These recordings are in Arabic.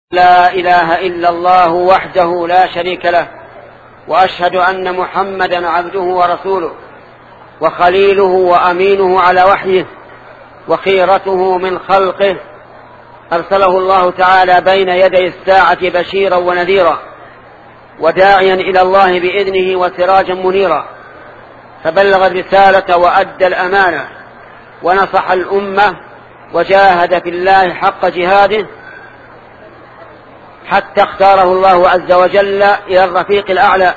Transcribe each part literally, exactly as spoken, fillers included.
لا إله إلا الله وحده لا شريك له، وأشهد أن محمدا عبده ورسوله وخليله وأمينه على وحيه وخيرته من خلقه، أرسله الله تعالى بين يدي الساعة بشيرا ونذيرا وداعيا إلى الله بإذنه وسراجا منيرا، فبلغ الرسالة وأدى الأمانة ونصح الأمة وجاهد في الله حق جهاده حتى اختاره الله عز وجل إلى الرفيق الأعلى،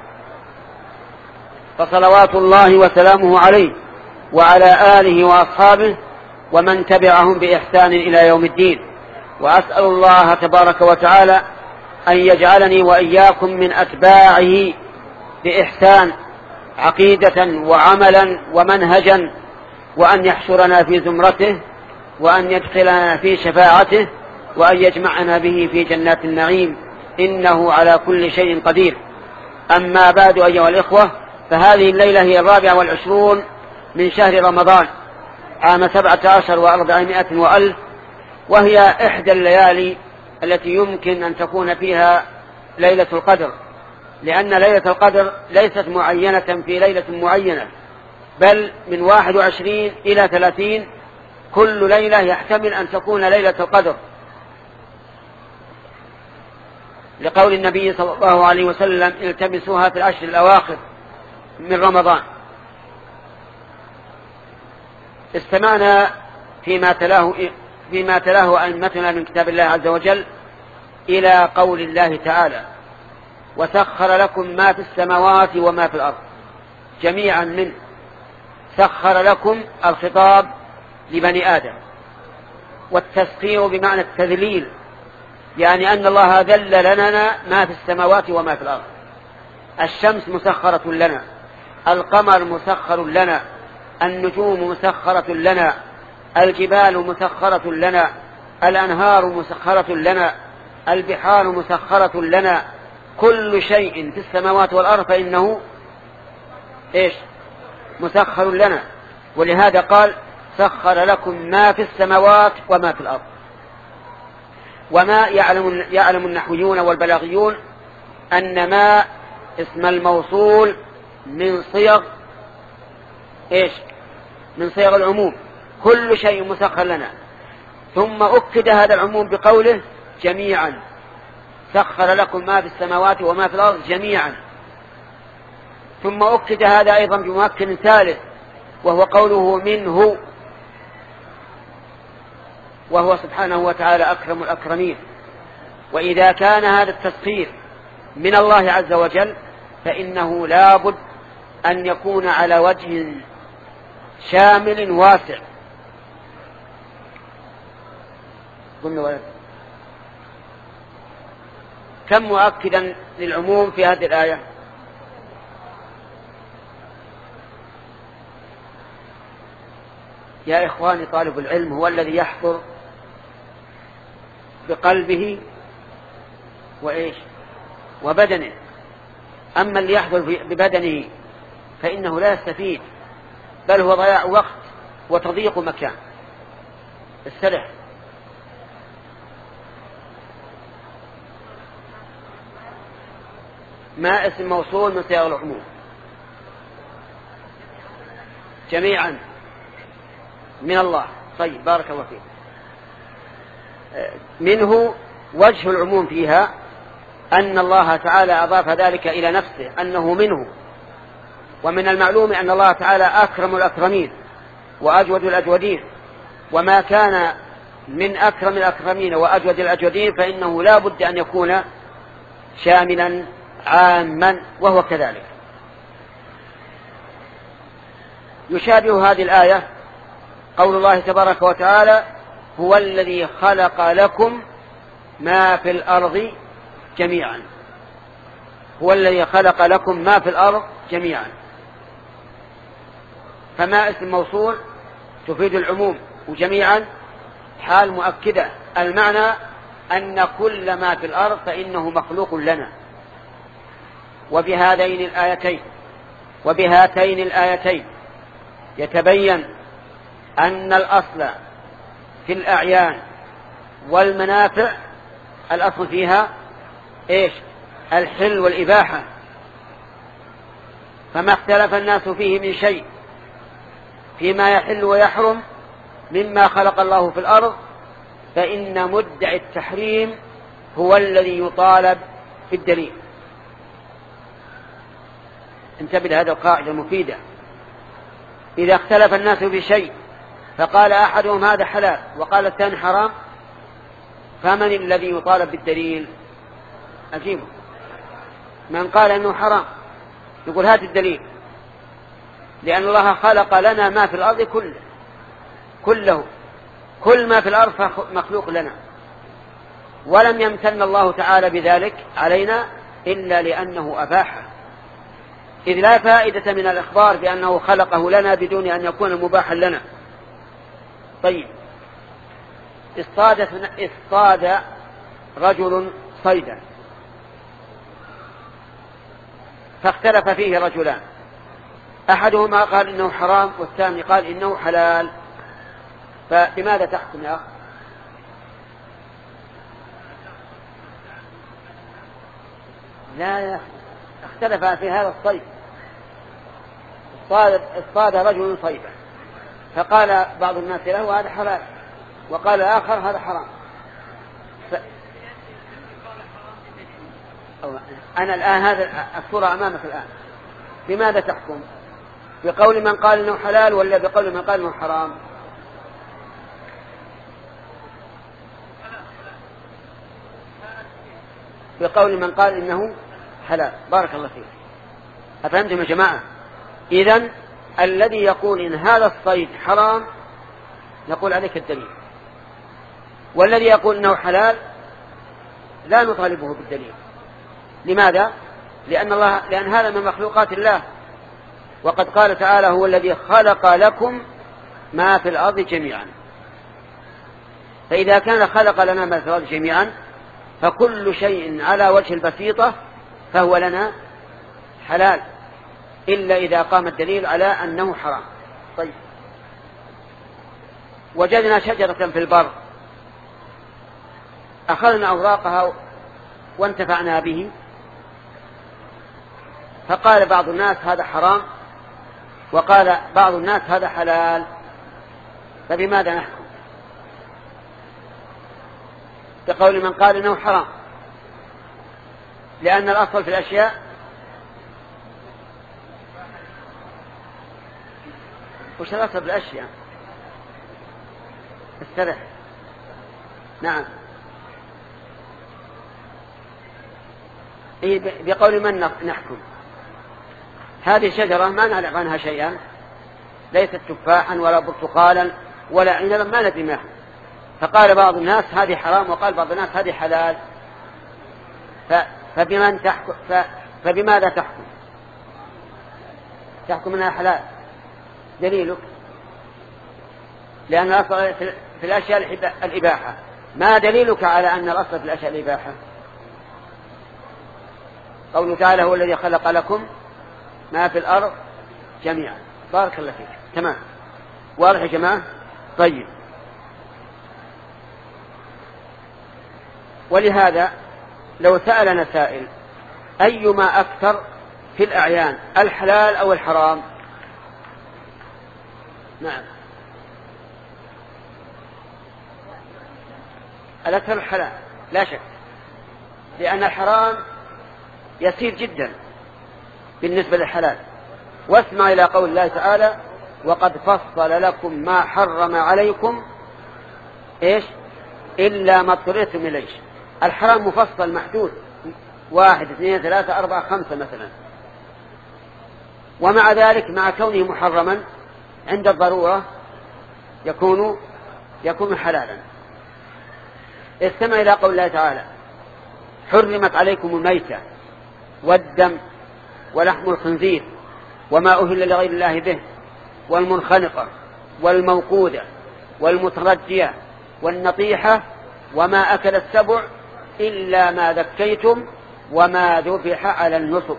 فصلوات الله وسلامه عليه وعلى آله وأصحابه ومن تبعهم بإحسان إلى يوم الدين. وأسأل الله تبارك وتعالى أن يجعلني وإياكم من أتباعه بإحسان عقيدة وعملا ومنهجا، وأن يحشرنا في زمرته، وأن يدخلنا في شفاعته، وأن يجمعنا به في جنات النعيم، إنه على كل شيء قدير. أما بعد أيها الإخوة، فهذه الليلة هي الرابعة والعشرون من شهر رمضان عام سبعة عشر وأربعمائة وألف، وهي إحدى الليالي التي يمكن أن تكون فيها ليلة القدر، لأن ليلة القدر ليست معينة في ليلة معينة، بل من واحد وعشرين إلى ثلاثين كل ليلة يحتمل أن تكون ليلة القدر، لقول النبي صلى الله عليه وسلم: التمسوها في العشر الأواخر من رمضان. استمعنا فيما تلاه, فيما تلاه أئمتنا من كتاب الله عز وجل إلى قول الله تعالى: وسخر لكم ما في السماوات وما في الأرض جميعا منه. سخر لكم الخطاب لبني آدم، والتسخير بمعنى التذليل، يعني أن الله ذل لنا ما في السماوات وما في الأرض. الشمس مسخرة لنا، القمر مسخر لنا، النجوم مسخرة لنا، الجبال مسخرة لنا، الأنهار مسخرة لنا، البحار مسخرة لنا، كل شيء في السماوات والأرض فإنه إيش؟ مسخر لنا. ولهذا قال: سخر لكم ما في السماوات وما في الأرض. وما يعلم, يعلم النحويون والبلاغيون أن ما اسم الموصول من صيغ إيش؟ من صيغ العموم، كل شيء مسخر لنا. ثم أكد هذا العموم بقوله: جميعا. سخر لكم ما في السماوات وما في الأرض جميعا. ثم أكد هذا أيضا بمؤكد ثالث، وهو قوله: منه، وهو سبحانه وتعالى أكرم الأكرمين. وإذا كان هذا التسخير من الله عز وجل فإنه لا بد أن يكون على وجه شامل واسع. كم مؤكدا للعموم في هذه الآية؟ يا إخواني، طالب العلم هو الذي يحضر بقلبه وإيش وبدنه، أما اللي يحضر ببدنه فإنه لا يستفيد، بل هو ضياع وقت وتضييق مكان. استرح. ما اسم موصول من صيغ العموم؟ جميعا من الله. طيب، بارك الله فيك. منه وجه العموم فيها أن الله تعالى أضاف ذلك إلى نفسه، أنه منه. ومن المعلوم أن الله تعالى أكرم الأكرمين وأجود الأجودين، وما كان من أكرم الأكرمين وأجود الأجودين فإنه لا بد أن يكون شاملا عاما، وهو كذلك. يشابه هذه الآية قول الله تبارك وتعالى: هو الذي خلق لكم ما في الأرض جميعا. هو الذي خلق لكم ما في الأرض جميعا. فما اسم موصول تفيد العموم، وجميعا حال مؤكدة، المعنى أن كل ما في الأرض فإنه مخلوق لنا. وبهذين الآيتين وبهاتين الآيتين يتبين أن الأصل في الأعيان والمنافع الأصل فيها إيش؟ الحل والإباحة. فما اختلف الناس فيه من شيء فيما يحل ويحرم مما خلق الله في الأرض فإن مدعي التحريم هو الذي يطالب في الدليل. انتبه لهذه القاعدة المفيدة. إذا اختلف الناس في شيء فقال أحدهم هذا حلال وقال الثاني حرام، فمن الذي يطالب بالدليل؟ أجيبه. من قال أنه حرام يقول هات الدليل، لأن الله خلق لنا ما في الأرض كله كله كل ما في الأرض مخلوق لنا، ولم يمتن الله تعالى بذلك علينا إلا لأنه أباحه، إذ لا فائدة من الإخبار بأنه خلقه لنا بدون أن يكون مباحا لنا. طيب، اصطاد اصطاد رجل صيدا فاختلف فيه رجلان، أحدهما قال إنه حرام والثاني قال إنه حلال، فبماذا تحكم يا أخ؟ لا يا أخي، اختلف في هذا الصيد. اصطاد, اصطاد رجل صيدا فقال بعض الناس له هذا حلال وقال الآخر هذا حرام. ف... أنا الآن هذا الصورة أمامك الآن، بماذا تحكم؟ بقول من قال إنه حلال ولا بقول من قال إنه حرام؟ بقول من قال إنه حلال. بارك الله فيك. أفهمتم يا جماعة؟ إذن الذي يقول إن هذا الصيد حرام نقول عليك الدليل، والذي يقول إنه حلال لا نطالبه بالدليل. لماذا؟ لأن, الله لأن هذا من مخلوقات الله، وقد قال تعالى هو الذي خلق لكم ما في الأرض جميعا. فإذا كان خلق لنا ما في الأرض جميعا فكل شيء على وجه البسيطة فهو لنا حلال، إلا إذا قام الدليل على أنه حرام. طيب، وجدنا شجرة في البر أخذنا أوراقها وانتفعنا به، فقال بعض الناس هذا حرام وقال بعض الناس هذا حلال، فبماذا نحكم؟ بقول من قال إنه حرام، لأن الأصل في الأشياء وش الأصل في الأشياء؟ استرح. نعم. إيه بقول من نحكم؟ هذه الشجرة ما نعلم عنها شيئا، ليست تفاحا ولا برتقالا ولا عنبا، ما ندري ما، فقال بعض الناس هذه حرام وقال بعض الناس هذه حلال، فبمن تحكم؟ فبماذا تحكم؟ تحكم أنها حلال، دليلك؟ لأن الأصل في الأشياء الإباحة. ما دليلك على أن الأصل في الأشياء الإباحة؟ قوله تعالى هو الذي خلق لكم ما في الأرض جميعا. بارك الله فيك. تمام، واضح يا جماعة؟ طيب، ولهذا لو سألنا سائل أيما أكثر في الأعيان، الحلال أو الحرام؟ نعم، الأكثر الحلال لا شك، لأن الحرام يسير جدا بالنسبة للحلال. واسمع إلى قول الله تعالى وقد فصل لكم ما حرم عليكم إيش إلا ما اضطررتم إليه. الحرام مفصل محدود، واحد اثنين ثلاثة أربعة خمسة مثلا، ومع ذلك مع كونه محرما عند الضرورة يكون يكون حلالا. استمع إلى قول الله تعالى حرمت عليكم الميتة والدم ولحم الخنزير وما أهل لغير الله به والمنخنقة والموقودة والمتردية والنطيحة وما أكل السبع إلا ما ذكيتم وما ذبح على النصب.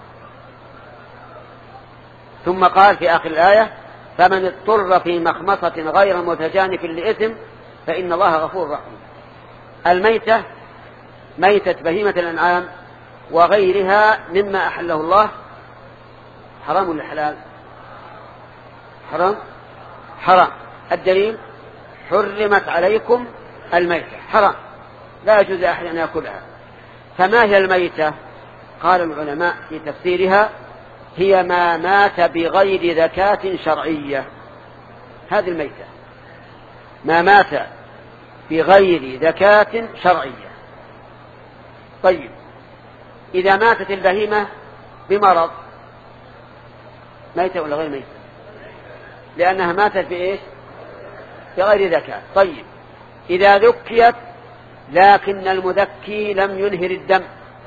ثم قال في آخر الآية فمن اضطر في مخمصة غير متجانف لإثم فإن الله غفور رحيم. الميتة ميتة بهيمة الأنعام وغيرها مما أحله الله حرام ولا حلال؟ حرام حرام. الدليل حرمت عليكم الميتة، حرام، لا يجوز لأحد أن يأكلها. فما هي الميتة؟ قال العلماء في تفسيرها هي ما مات بغير ذكاة شرعية. هذه الميتة ما مات بغير ذكاة شرعية. طيب إذا ماتت البهيمة بمرض ميتة ولا غير ميتة؟ لأنها ماتت بإيش؟ بغير ذكاة. طيب إذا ذكيت لكن المذكي لم ينهر الدم،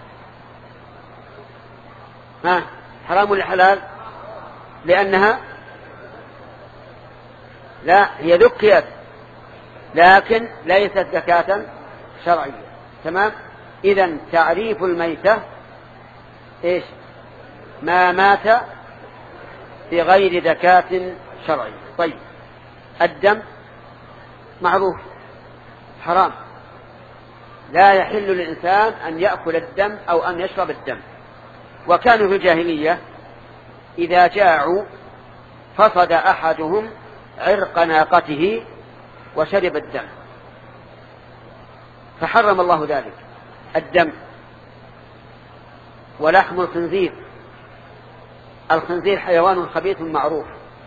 ها حرام ولا حلال؟ لأنها لا، هي ذكيت لكن ليست ذكاة شرعية. تمام. إذن تعريف الميتة إيش؟ ما مات بغير ذكاة شرعية. طيب الدم معروف حرام، لا يحل للإنسان أن يأكل الدم أو أن يشرب الدم. وكانوا في الجاهلية إذا جاعوا فصد أحدهم عرق ناقته وشرب الدم، فحرم الله ذلك الدم. ولحم الخنزير، الخنزير حيوان خبيث معروف،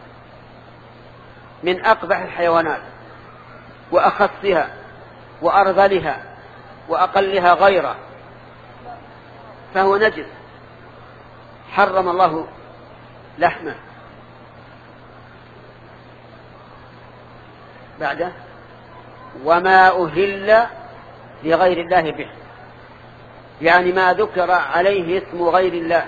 من أقبح الحيوانات وأخصها وأرذلها وأقلها غيره، فهو نجس، حرم الله لحمه. بعده وما أهل لغير الله به، يعني ما ذكر عليه اسم غير الله،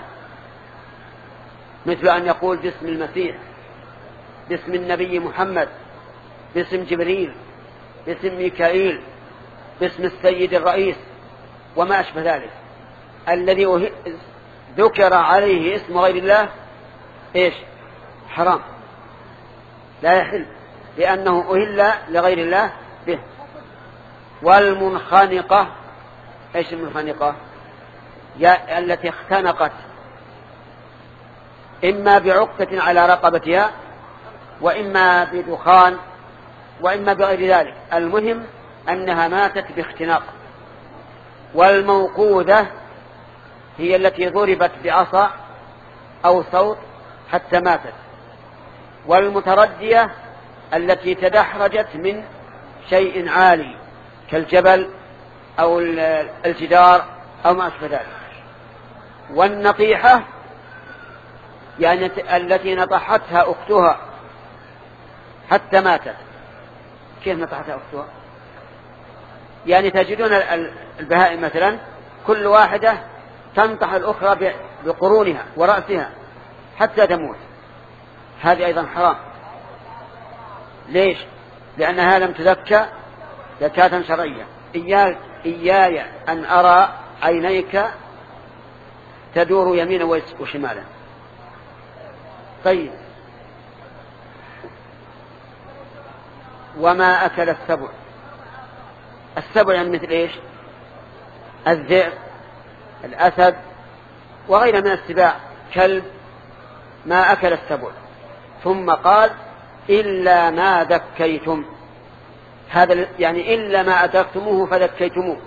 مثل أن يقول باسم المسيح، باسم النبي محمد، باسم جبريل، باسم ميكائيل، باسم السيد الرئيس وما أشبه ذلك. الذي ذكر عليه اسم غير الله إيش؟ حرام، لا يحل، لأنه أهل لغير الله به. والمنخنقة، إيش المنخنقة؟ التي اختنقت إما بعقدة على رقبتها وإما بدخان وإما بغير ذلك، المهم أنها ماتت باختناق. والموقوذة هي التي ضربت بعصا أو صوت حتى ماتت. والمتردية التي تدحرجت من شيء عالي كالجبل أو الجدار أو ما أشبه ذلك. والنطيحة يعني التي نطحتها أختها حتى ماتت. كيف نطحتها أختها؟ يعني تجدون البهائم مثلا كل واحدة تنطح الأخرى بقرونها ورأسها حتى تموت، هذه أيضا حرام. ليش؟ لأنها لم تذكى زكاة شرعية. إياي, إياي أن أرى عينيك تدور يمينا وشمالا. طيب وما أكل السبع، السبع يعني مثل إيش؟ الذئب، الأسد وغيره من السباع، كلب، ما أكل السبع. ثم قال إلا ما ذكيتم، هذا يعني إلا ما أدركتموه فذكيتموه.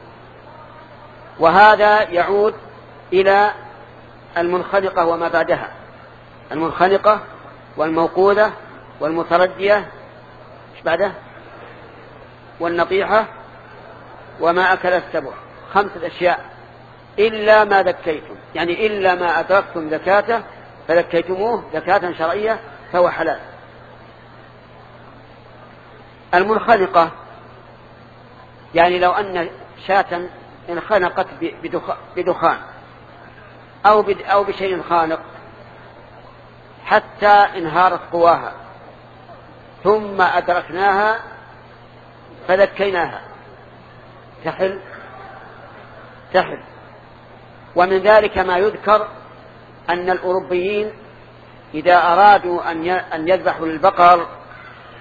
وهذا يعود إلى المنخنقة وما بعدها، المنخنقة والموقوذة والمتردية، ايش بعده؟ والنطيحة وما أكل السبع، خمسة أشياء. إلا ما ذكيتم يعني إلا ما أدركتم ذكاته فذكيتموه ذكاة شرعية فهو حلال. المنخنقة يعني لو أن شاة انخنقت بدخان أو أو بشيء خانق حتى انهارت قواها ثم أدركناها فذكيناها، تحل تحل. ومن ذلك ما يذكر أن الأوروبيين إذا أرادوا أن يذبحوا للبقر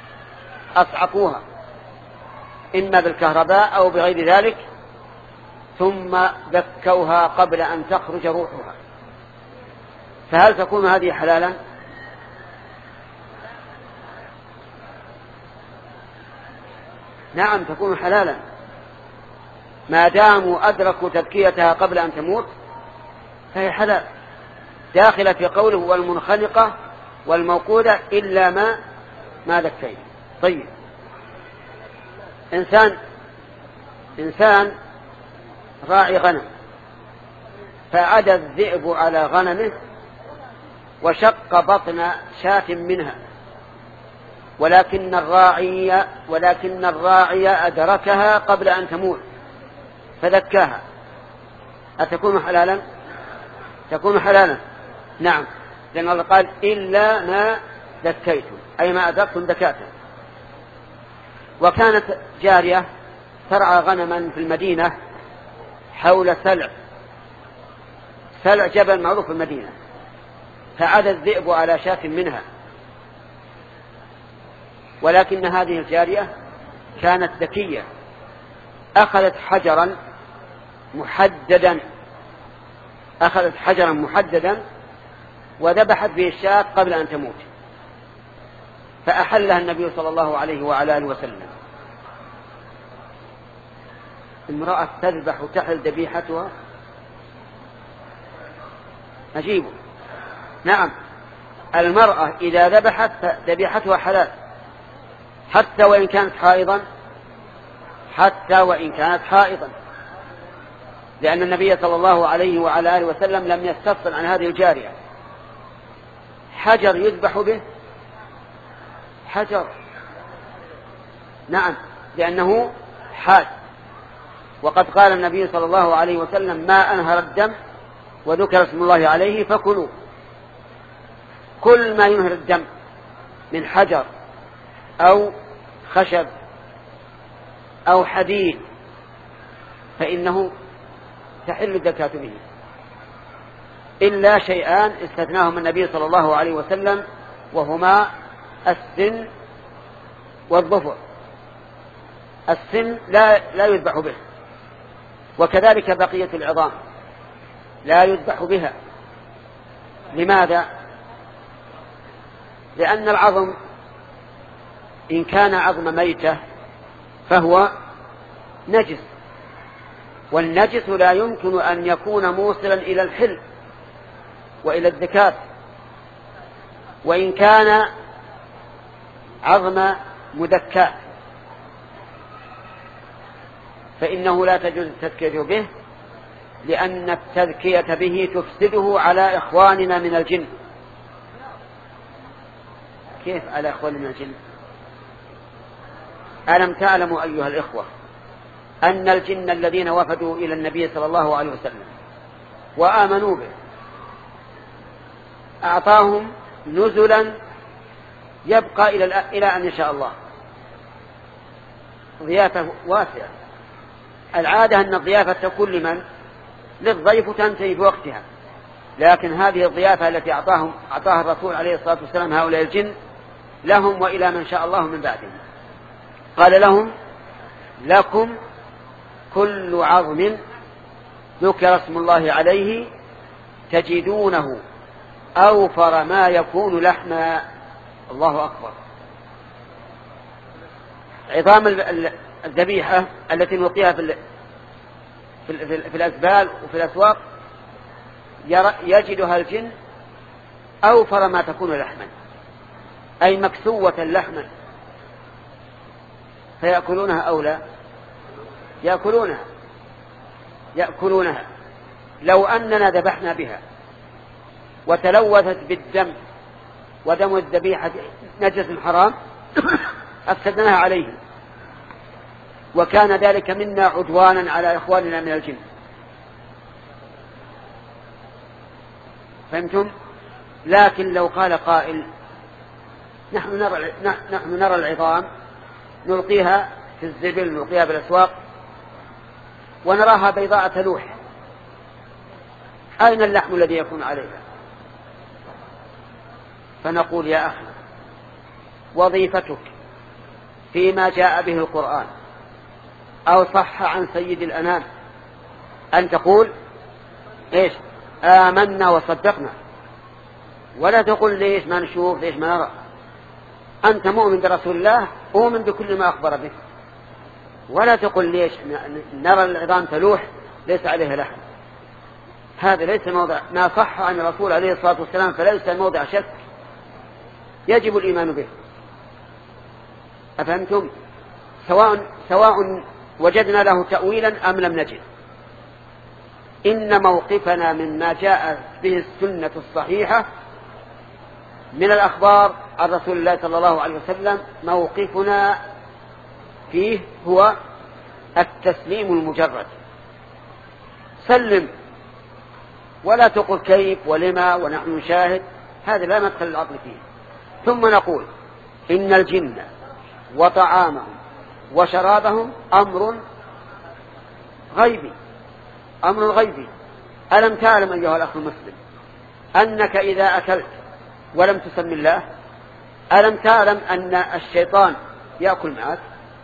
أصعقوها إما بالكهرباء أو بغير ذلك، ثم ذكوها قبل أن تخرج روحها، فهل تكون هذه حلالا؟ نعم تكون حلالا ما داموا أدركوا تذكيتها قبل أن تموت، فهي حلال، داخلة في قوله والمنخنقة والموقودة إلا ما ما ذكيت. طيب، إنسان إنسان راعي غنم، فعدى الذئب على غنمه وشق بطن شاة منها، ولكن الراعي ولكن الراعي أدركها قبل أن تموت فذكاها، أتكون حلالا؟ تكون حلالا، نعم، لأن الله قال إلا ما ذكيتم، أي ما أدركتم ذكاته. وكانت جارية ترعى غنما في المدينة حول سلع سلع جبل معروف في المدينة، فعدى الذئب على شاة منها، ولكن هذه الجارية كانت ذكية، أخذت حجرا محددا أخذت حجرا محددا وذبحت به الشاة قبل أن تموت، فأحلها النبي صلى الله عليه وعلى آله وسلم. امرأة تذبح وتحل ذبيحتها، عجيب. نعم، المرأة إذا ذبحت ذبيحتها حلال حتى وإن كانت حائضا حتى وإن كانت حائضا لأن النبي صلى الله عليه وعلى آله وسلم لم يستفصل عن هذه الجارية. حجر يذبح به حجر، نعم، لأنه حاد، وقد قال النبي صلى الله عليه وسلم ما أنهر الدم وذكر اسم الله عليه فكلوا. كل ما ينهر الدم من حجر أو خشب أو حديد فإنه تحل الزكاة به، إلا شيئان استثناهم النبي صلى الله عليه وسلم، وهما السن والظفر. السن لا لا يذبح به، وكذلك بقية العظام لا يذبح بها. لماذا؟ لأن العظم إن كان عظم ميتة فهو نجس، والنجس لا يمكن أن يكون موصلا إلى الحل وإلى الزكاة. وإن كان عظم مدكات فإنه لا تجوز التذكية به، لأن التذكية به تفسده على إخواننا من الجن. كيف على إخواننا من الجن؟ ألم تعلموا أيها الإخوة أن الجن الذين وفدوا إلى النبي صلى الله عليه وسلم وآمنوا به أعطاهم نزلا يبقى إلى إلى أن يشاء الله، ضيافة واسعة. العادة أن الضيافة تكون لمن؟ للضيف تنتهي بوقتها، لكن هذه الضيافة التي أعطاهم أعطاها الرسول عليه الصلاة والسلام هؤلاء الجن لهم وإلى من شاء الله من بعدهم. قال لهم لكم كل عظم ذكر اسم الله عليه تجدونه أوفر ما يكون لحما. الله أكبر. عظام الذبيحة التي نلقيها في في الأزبال وفي الأسواق يجدها الجن أوفر ما تكون لحما، أي مكسوة لحما، فيأكلونها أو لا؟ يأكلونها يأكلونها لو أننا ذبحنا بها وتلوثت بالدم ودم الذبيحة نجس حرام أفسدناها عليهم، وكان ذلك منا عدوانا على إخواننا من الجن. فهمتم؟ لكن لو قال قائل نحن نرى, نحن نرى العظام نلقيها في الزبل نلقيها بالأسواق ونراها بيضاء تلوح، أين اللحم الذي يكون عليها؟ فنقول يا أخي وظيفتك فيما جاء به القرآن أو صح عن سيد الأنام أن تقول إيش؟ آمنا وصدقنا، ولا تقول ليش ما نشوف ليش ما نرى. أنت مؤمن برسول الله، أؤمن بكل ما أخبر به، ولا تقول ليش نرى العظام تلوح ليس عليها لحم. هذا ليس موضع ما صح عن الرسول عليه الصلاة والسلام، فليس موضع شك، يجب الإيمان به. أفهمتم؟ سواء سواء وجدنا له تأويلا أم لم نجد، إن موقفنا مما جاء به السنة الصحيحة من الأخبار عن رسول الله صلى الله عليه وسلم، موقفنا فيه هو التسليم المجرد. سلم، ولا تقل كيف ولما ونحن نشاهد، هذا لا مدخل العقل فيه. ثم نقول إن الجن وطعامهم وشرابهم أمر غيبي، أمر غيبي. ألم تعلم أيها الأخ المسلم أنك إذا أكلت ولم تسم الله، ألم تعلم أن الشيطان يأكل معك؟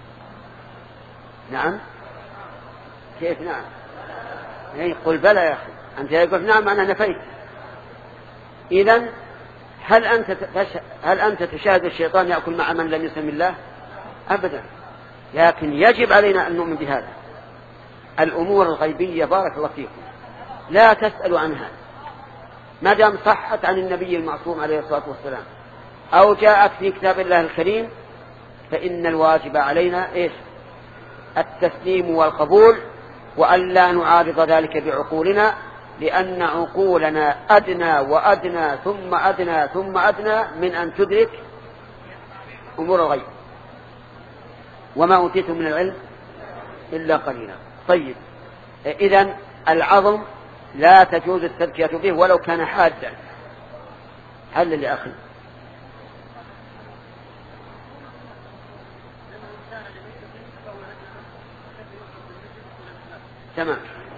نعم. كيف نعم؟ يقول بلى يا أخي، أنت يقول نعم أنا نفيت. إذن هل أنت هل أنت تشاهد الشيطان يأكل مع من لم يسم الله؟ أبدا. لكن يجب علينا أن نؤمن بهذا. الأمور الغيبية بارك الله فيكم لا تسألوا عنها، ما دام صحت عن النبي المعصوم عليه الصلاة والسلام أو جاءت في كتاب الله الكريم، فإن الواجب علينا إيش؟ التسليم والقبول، وأن لا نعارض ذلك بعقولنا، لأن عقولنا أدنى وأدنى ثم أدنى ثم أدنى من أن تدرك أمور الغيب. وما أوتيتم من العلم إلا قليلا. طيب، إذن العظم لا تجوز التذكية به ولو كان حادا. هل لأخي؟ تمام.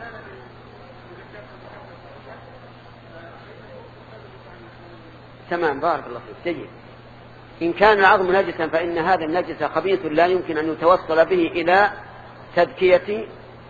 تمام بارك الله فيك. جيد. إن كان العظم نجسا فإن هذا النجس خبيث لا يمكن أن يتوصل به إلى تذكية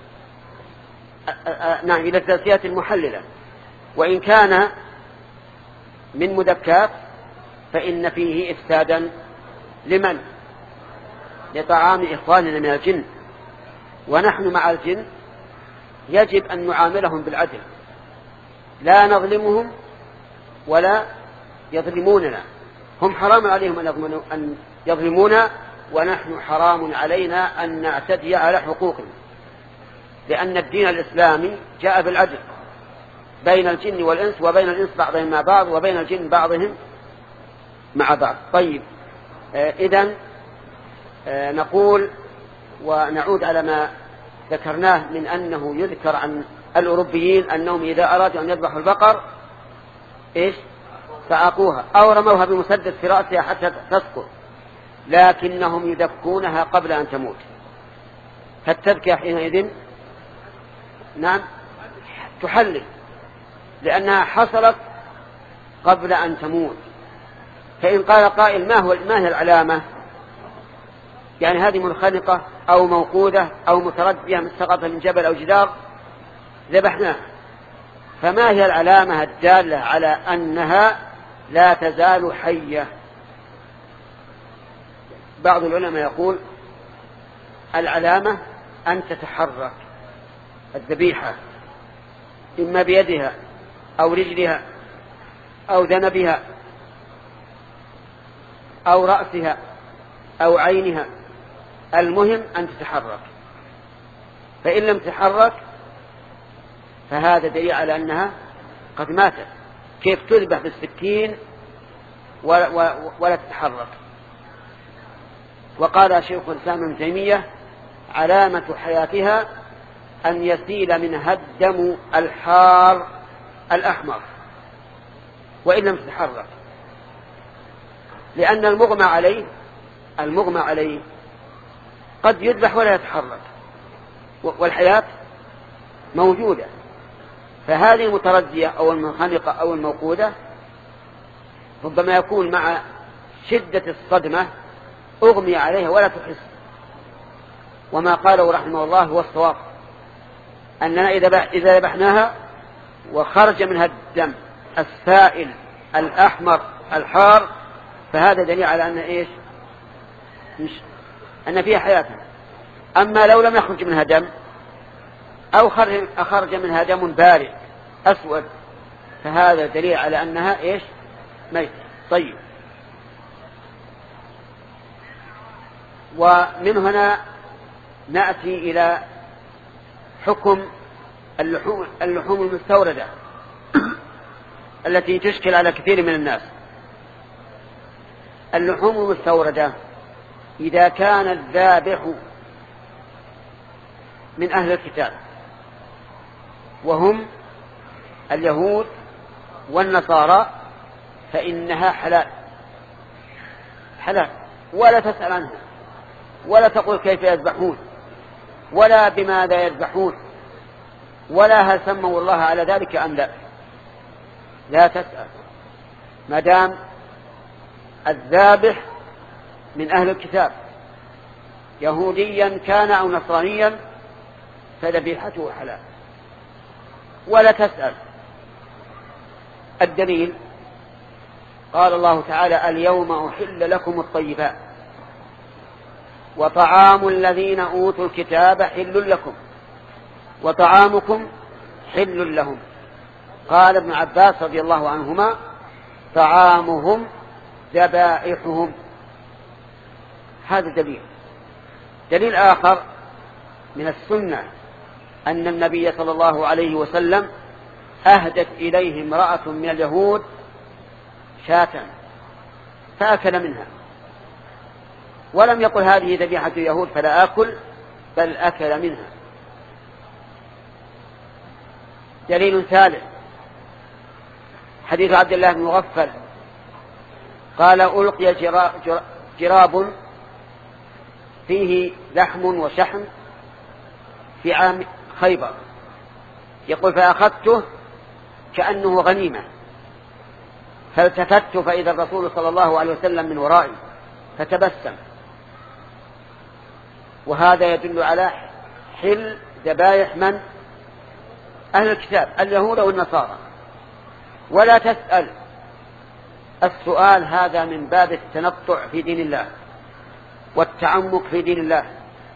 نعم إلى التذكية المحللة. وإن كان من مذكات فإن فيه إفسادا لمن؟ لطعام إخواننا من الجن، ونحن مع الجن يجب أن نعاملهم بالعدل، لا نظلمهم ولا يظلموننا. هم حرام عليهم أن يظلمونا، ونحن حرام علينا أن نعتدي على حقوقهم، لأن الدين الإسلامي جاء بالعدل بين الجن والإنس، وبين الإنس بعضهم مع بعض، وبين الجن بعضهم مع بعض. طيب، آه إذن آه نقول ونعود على ما ذكرناه من أنه يذكر عن الأوروبيين أنهم إذا أرادوا أن يذبحوا البقر إيش؟ فعقوها أو رموها بمسدس في رأسها حتى تسقط، لكنهم يذكونها قبل أن تموت. فالتذكية حينئذ نعم تحلل، لأنها حصلت قبل أن تموت. فإن قال قائل ما هو ما هي العلامة؟ يعني هذه منخنقة أو موقودة أو متردية سقط من جبل أو جدار ذبحناها، فما هي العلامة الدالة على أنها لا تزال حية؟ بعض العلماء يقول العلامة أن تتحرك الذبيحة إما بيدها أو رجلها أو ذنبها أو رأسها أو عينها، المهم أن تتحرك. فإن لم تتحرك فهذا دليل على أنها قد ماتت. كيف تذبح بالسكين ولا, ولا تتحرك؟ وقال شيخ الإسلام ابن تيمية علامة حياتها أن يسيل منها الدم الحار الأحمر وإن لم تتحرك، لأن المغمى عليه المغمى عليه قد يذبح ولا يتحرك والحياة موجودة. فهذه المتردية أو المنخنقة أو الموقودة ربما يكون مع شدة الصدمة أغمي عليها ولا تحس، وما قاله رحمه الله هو الصواب، أننا إذا ذبحناها وخرج منها الدم السائل الأحمر الحار فهذا دليل على أن إيش أن فيها حياة. أما لو لم يخرج منها دم أو خرج منها دم بارد أسود فهذا دليل على أنها إيش ميت. طيب، ومن هنا نأتي إلى حكم اللحوم, اللحوم المستوردة التي تشكل على كثير من الناس. اللحوم المستوردة إذا كان الذابح من أهل الكتاب وهم اليهود والنصارى فإنها حلال حلال، ولا تسأل عنها ولا تقول كيف يذبحون ولا بماذا يذبحون ولا هل سموا الله على ذلك أم لا، لا تسأل ما دام الذابح من أهل الكتاب يهوديا كان أو نصرانيا فذبيحته حلال ولا تسأل. الدليل قال الله تعالى اليوم أحل لكم الطيبات وطعام الذين أوتوا الكتاب حل لكم وطعامكم حل لهم. قال ابن عباس رضي الله عنهما طعامهم ذبائحهم. هذا دليل. دليل آخر من السنة أن النبي صلى الله عليه وسلم أهدت إليه امرأة من اليهود شاة فأكل منها ولم يقل هذه ذبيحة اليهود فلا آكل بل أكل منها. دليل ثالث حديث عبد الله بن مغفل قال ألقي جراب فيه لحم وشحم في عام خيبر، يقول فأخذته كأنه غنيمة فالتفت فإذا الرسول صلى الله عليه وسلم من ورائي فتبسم. وهذا يدل على حل ذبائح من أهل الكتاب اليهود والنصارى. ولا تسأل، السؤال هذا من باب التنطع في دين الله والتعمق في دين الله.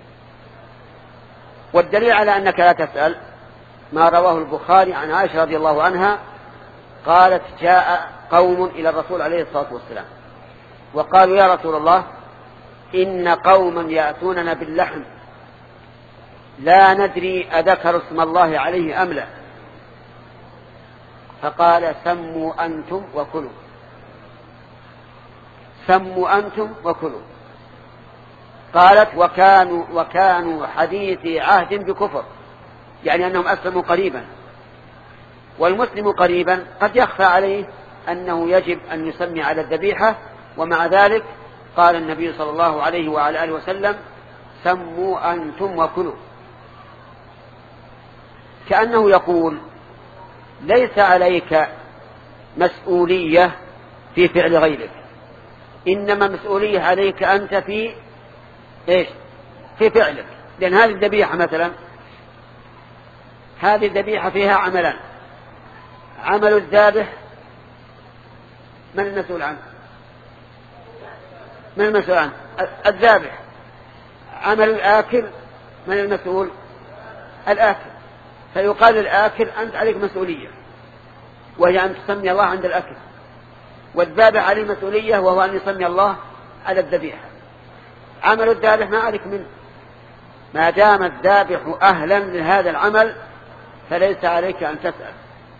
والدليل على أنك لا تسأل ما رواه البخاري عن عائشة رضي الله عنها قالت جاء قوم إلى الرسول عليه الصلاة والسلام وقالوا يا رسول الله إن قوما يأتوننا باللحم لا ندري أذكر اسم الله عليه أم لا، فقال سموا أنتم وكلوا سموا أنتم وكلوا. قالت وكانوا, وكانوا حديثي عهد بكفر، يعني أنهم أسلموا قريبا، والمسلم قريبا قد يخفى عليه أنه يجب أن يسمي على الذبيحة، ومع ذلك قال النبي صلى الله عليه وعلى آله وسلم سموا أنتم وكلوا، كأنه يقول ليس عليك مسؤولية في فعل غيرك، إنما مسؤولية عليك أنت في إيش في فعلك. لأن هذه الذبيحة مثلا هذه الذبيحة فيها عملان، عمل الذابح من المسؤول عنه؟ من المسؤول عنه؟ الذابح. عمل الآكل من المسؤول؟ الآكل. فيقال الآكل أنت عليك مسؤولية وهي أن تسمي الله عند الأكل، والذابح عليه مسؤولية وهو أن يسمي الله على الذبيحة. عمل الذابح ما عليك منه، ما دام الذابح أهلا لهذا العمل فليس عليك أن تسأل،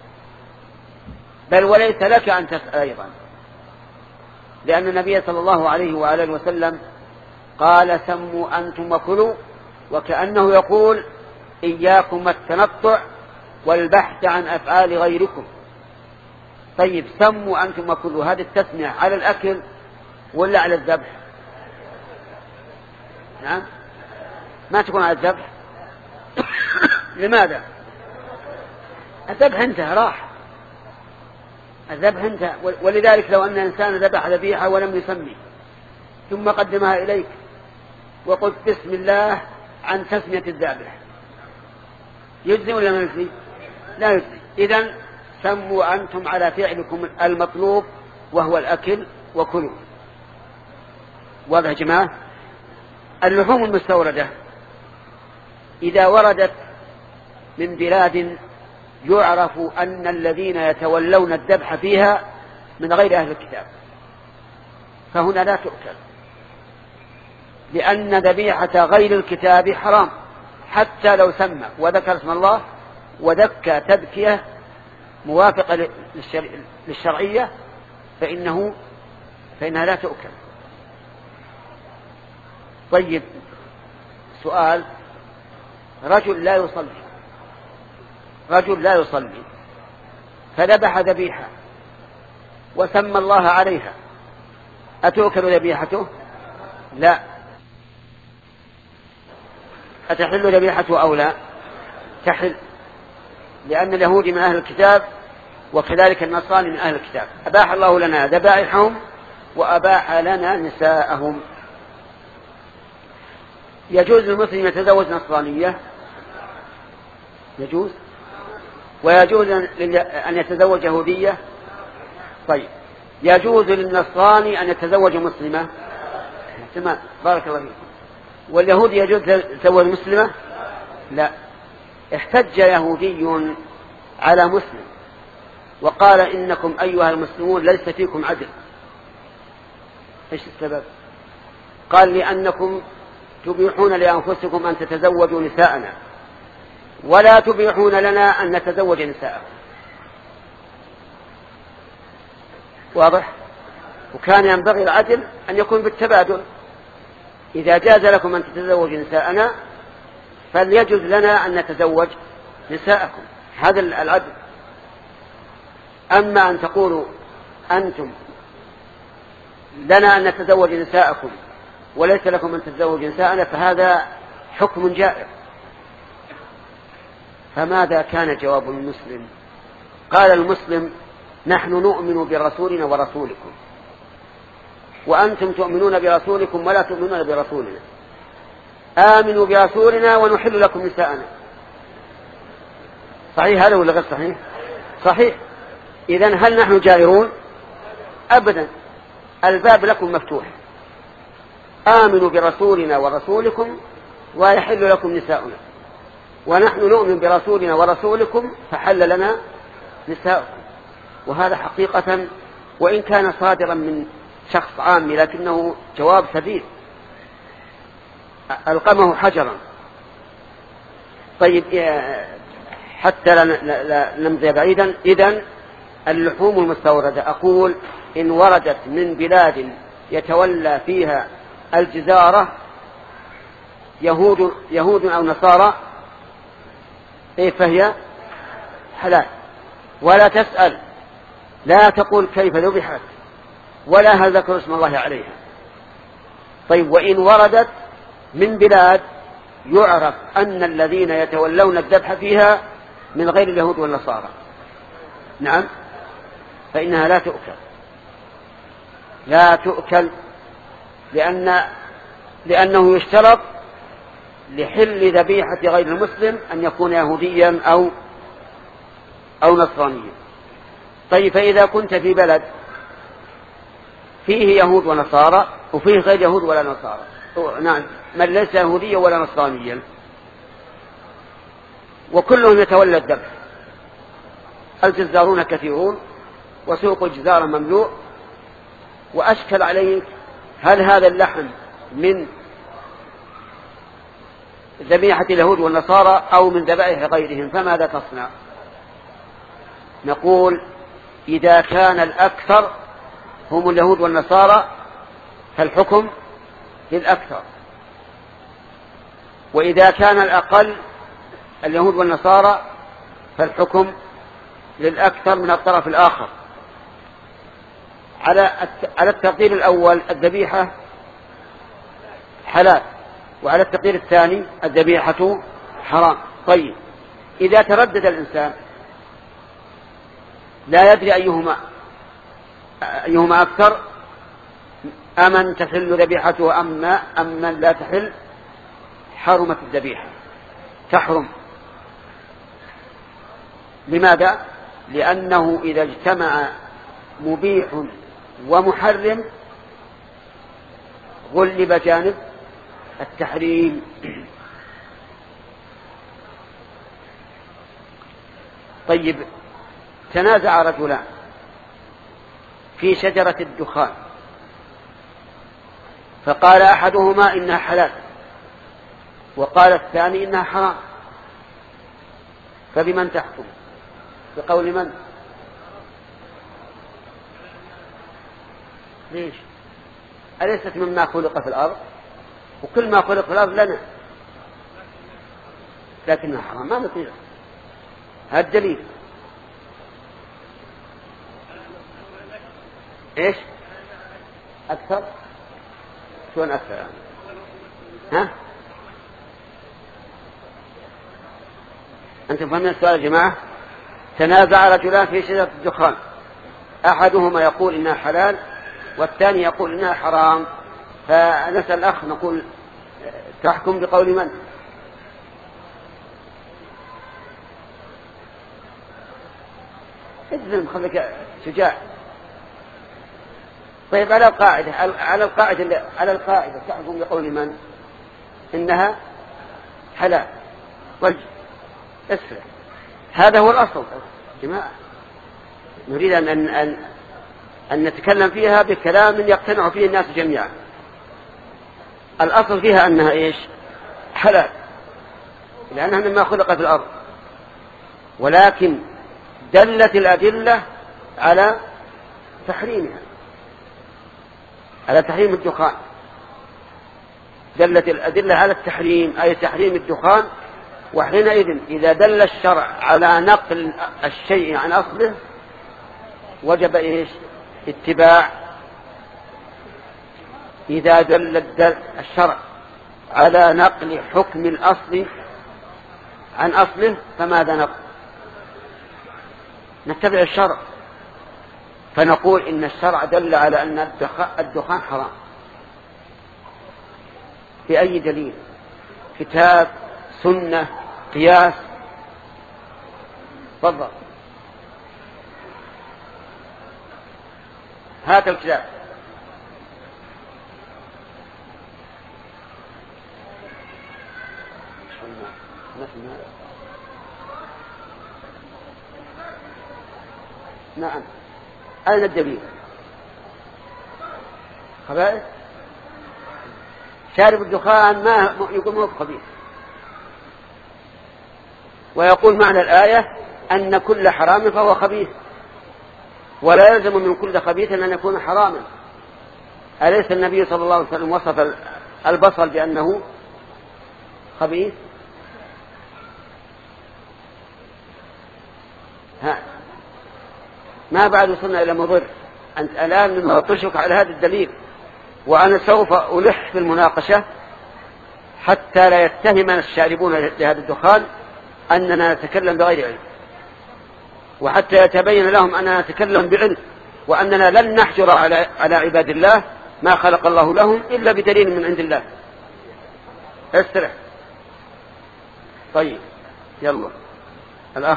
بل وليس لك أن تسأل أيضا، لأن النبي صلى الله عليه وآله وسلم قال سموا أنتم وكلوا، وكأنه يقول إياكم التنطع والبحث عن أفعال غيركم. طيب سموا أنتم وكلوا هذه التسمية على الأكل ولا على الذبح؟ نعم ما تكون على الذبح. لماذا؟ الذبح انتهى راح، الذبح انتهى. ولذلك لو أن إنسان ذبح ذبيحة ولم يسمي ثم قدمها إليك وقلت بسم الله عن تسمية الذابح يجزي ولا ما يجزي؟ لا يجزي. إذن سموا أنتم على فعلكم المطلوب وهو الأكل وكلوا. واضح يا جماعة؟ اللحوم المستوردة إذا وردت من بلاد يعرف أن الذين يتولون الذبح فيها من غير أهل الكتاب فهنا لا تؤكل، لأن ذبيحة غير الكتاب حرام حتى لو سمى وذكر اسم الله وذكى تذكية موافقة للشرعية فإنه فإنها لا تؤكل. طيب سؤال، رجل لا يصلي رجل لا يصلي فذبح ذبيحة وسمى الله عليها، أتؤكل ذبيحته؟ لا. أتحل ذبيحته أو لا؟ تحل، لأن اليهود من أهل الكتاب وكذلك النصارى من أهل الكتاب. أباح الله لنا ذبائحهم وأباح لنا نساءهم. يجوز للمسلم يتزوج نصرانية؟ يجوز. ويجوز أن يتزوج يهودية؟ طيب يجوز للنصراني أن يتزوج مسلمة؟ تمام، بارك الله فيك. واليهودي يجوز يتزوج مسلمة؟ لا. احتج يهودي على مسلم وقال إنكم أيها المسلمون ليس فيكم عدل. ايش السبب؟ قال لأنكم تبيحون لأنفسكم أن تتزوجوا نساءنا ولا تبيحون لنا أن نتزوج نساء. واضح؟ وكان ينبغي العدل أن يكون بالتبادل، إذا جاز لكم أن تتزوجوا نساءنا فليجوز لنا أن نتزوج نساءكم، هذا العدل. أما أن تقولوا أنتم لنا أن نتزوج نساءكم وليس لكم أن تتزوج نساءنا فهذا حكم جائر. فماذا كان جواب المسلم؟ قال المسلم نحن نؤمن برسولنا ورسولكم وأنتم تؤمنون برسولكم ولا تؤمنون برسولنا، آمنوا برسولنا ونحل لكم نساءنا. صحيح هذا ولا غير صحيح؟ صحيح. إذن هل نحن جائرون؟ أبدا، الباب لكم مفتوح، آمنوا برسولنا ورسولكم ويحل لكم نساؤنا، ونحن نؤمن برسولنا ورسولكم فحل لنا نساؤكم. وهذا حقيقة وإن كان صادرا من شخص عام لكنه جواب سديد ألقمه حجرا. طيب حتى لا نمضي بعيدا، إذن اللحوم المستوردة أقول إن وردت من بلاد يتولى فيها الجزارة يهود, يهود أو نصارى إيه فهي حلال، ولا تسأل، لا تقول كيف ذبحت ولا هل ذكر اسم الله عليها. طيب وإن وردت من بلاد يعرف أن الذين يتولون الذبح فيها من غير اليهود والنصارى، نعم، فإنها لا تؤكل لا تؤكل لأن لأنه يشترط لحل ذبيحة غير المسلم أن يكون يهوديا أو أو نصرانيا. طيب فإذا كنت في بلد فيه يهود ونصارى وفيه غير يهود ولا نصارى، نعم، من ليس يهوديا ولا نصرانيا وكلهم يتولى الذبح، الجزارون كثيرون وسوق الجزار مملوء، وأشكل عليك هل هذا اللحم من ذبيحة اليهود والنصارى أو من ذبائح غيرهم، فماذا تصنع؟ نقول إذا كان الأكثر هم اليهود والنصارى فالحكم للأكثر، وإذا كان الأقل اليهود والنصارى فالحكم للأكثر من الطرف الآخر. على على التقدير الأول الذبيحة حلال، وعلى التقدير الثاني الذبيحة حرام. طيب إذا تردد الإنسان لا يدري أيهما أيهما أكثر، أمن تحل ذبيحته أما أمن لا تحل، حرمت الذبيحة تحرم. لماذا؟ لأنه إذا اجتمع مبيح ومحرم غلب جانب التحريم. طيب، تنازع رجلان في شجرة الدخان، فقال أحدهما إنها حلال وقال الثاني إنها حرام، فبمن تحكم؟ بقول من؟ ليش؟ أليست مما خلق في الأرض؟ وكل ما خلق في الأرض لنا، لكنها حرام ما نطيع. هذا الدليل. إيش أكثر؟ شلون أكثر يعني؟ ها؟ أنتم فهمنا السؤال يا جماعة؟ تنازع رجلان في شجرة الدخان، أحدهما يقول إنها حلال والثاني يقول إنها حرام، فنسأل الأخ نقول تحكم بقول من؟ اجزم، خليك شجاع. طيب، على القاعدة على القاعدة على القاعدة تحكم بقول من؟ إنها حلال. طيب اسمع، هذا هو الأصل جماعة، نريد أن, أن, أن, أن نتكلم فيها بكلام يقتنع فيه الناس جميعا. الأصل فيها أنها إيش؟ حلال، لأنها مما خلق في الأرض، ولكن دلت الأدلة على تحريمها، على تحريم الدخان. دلت الأدلة على التحريم، أي تحريم الدخان. وحينئذ إذا دل الشرع على نقل الشيء عن أصله وجب إيش؟ اتباع. إذا دل الشرع على نقل حكم الأصل عن أصله فماذا نقل؟ نتبع الشرع، فنقول إن الشرع دل على أن الدخان حرام. بأي دليل؟ كتاب، سنة، قياس؟ تفضل، هات الكتاب. نعم، أين الدليل؟ خبائث؟ شارب الدخان ما يقول مو خبيث، ويقول معنى الآية أن كل حرام فهو خبيث، ولا يلزم من كل خبيث أن يكون حراما. أليس النبي صلى الله عليه وسلم وصف البصل بأنه خبيث؟ ها، ما بعد وصلنا إلى مضر. أنت الآن نناقشك على هذا الدليل، وأنا سوف ألح في المناقشة حتى لا يتهم الشاربون لهذا الدخان أننا نتكلم بغير علم، وحتى يتبين لهم أننا نتكلم بعلم، وأننا لن نحجر على على عباد الله ما خلق الله لهم إلا بدليل من عند الله. استرح. طيب يلا الأخ.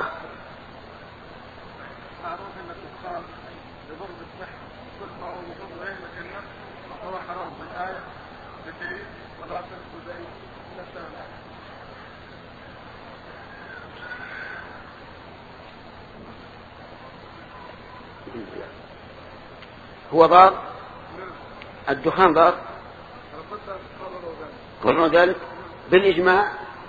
هو ضار؟ الدخان ضار؟ قرروا ذلك بالإجماع.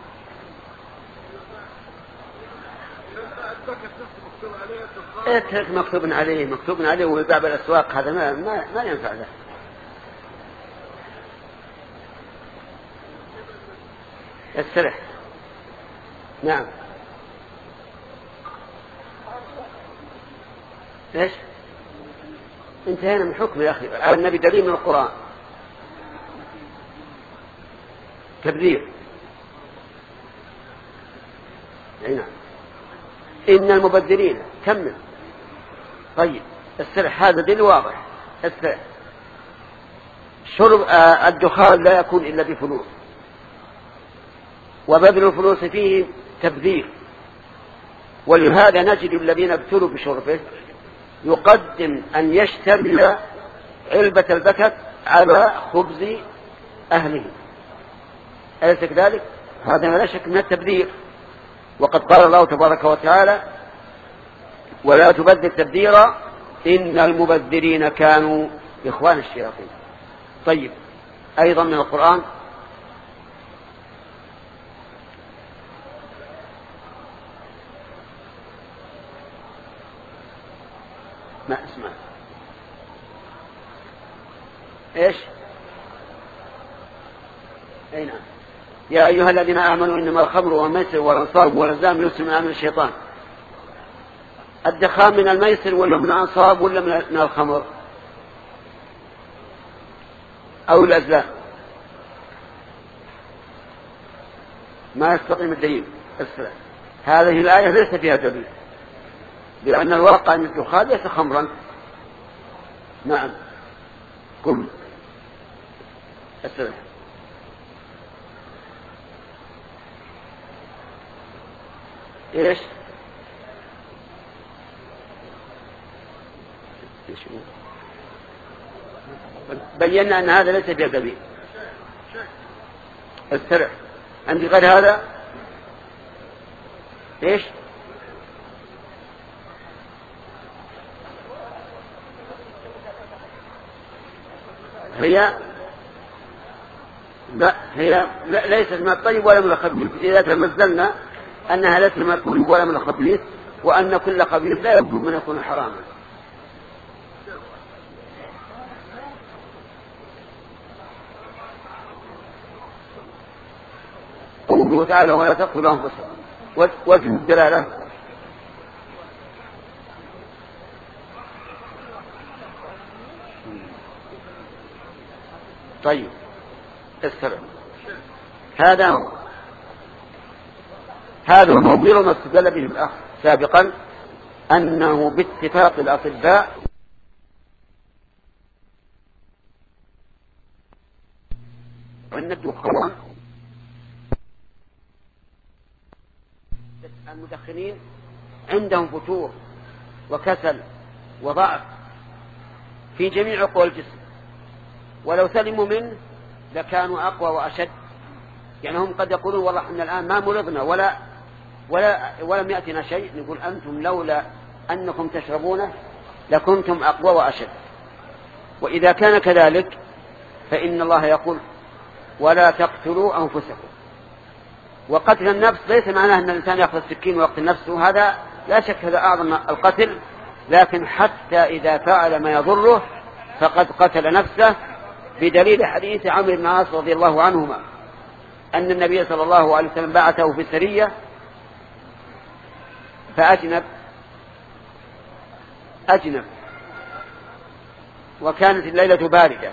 اترك مكتوب عليه مكتوب عليه ويباع بالأسواق، هذا ما ما, ما ينفع له. استرح. نعم. ليش؟ انتهينا من حكم يا أخي. على النبي دليل من القرآن. تبذير. أي نعم. إن المبذرين. كمل. طيب السرح هذا دليل واضح. السرح شرب آه الدخان لا يكون إلا بفلوس، وبذل الفلوس فيه تبذير، ولهذا نجد الذين ابتلوا بشربه يقدم أن يشتري علبة البكت على خبز أهله، أليس كذلك؟ هذا لا شك من التبذير، وقد قال الله تبارك وتعالى ولا تبذر تبذيرا إن المبذرين كانوا إخوان الشياطين. طيب، أيضا من القرآن ما اسمع إيش؟ أي نعم. يا أيها الذين آمنوا إنما الخمر والميسر والأنصاب والأزلام رجس من عمل الشيطان. الدخان من الميسر ولا من الأنصاب ولا من الخمر أو الأزلام؟ ما يستقيم الدليل. هذه الآية ليس فيها دليل، لأن الواقع أن الدخان ليس خمرا. نعم. قم السلام. إيش؟ بينا أن هذا ليس فيه دليل. السرع عندي غير هذا. إيش؟ هي لا هي لا ليست من الطيب ولا من الخبيث. إذا تمثلنا أنها ليست من الطيب ولا من الخبيث، وأن كل خبيث لا يجوز من يكون حراما. قوله تعالى ولا تقتلوا أنفسكم، وجه الدلالة طيب السلام. هذا هذا موضوع ما استدل به الأخ سابقا، أنه باتفاق الأطباء وأن الدخان المدخنين عندهم فتور وكسل وضعف في جميع عقول الجسم، ولو سلموا منه لكانوا أقوى وأشد. يعني هم قد يقولون والله احنا الآن ما مرضنا ولا ولا ولم يأتنا شيء، نقول أنتم لولا أنكم تشربونه لكنتم أقوى وأشد. وإذا كان كذلك فإن الله يقول ولا تقتلوا أنفسكم. وقتل النفس ليس معناه أن الإنسان يأخذ السكين ويقتل نفسه، هذا لا شك هذا أعظم القتل، لكن حتى إذا فعل ما يضره فقد قتل نفسه، بدليل حديث عمرو بن العاص رضي الله عنهما أن النبي صلى الله عليه وسلم بعثه في سرية فأجنب أجنب وكانت الليلة باردة،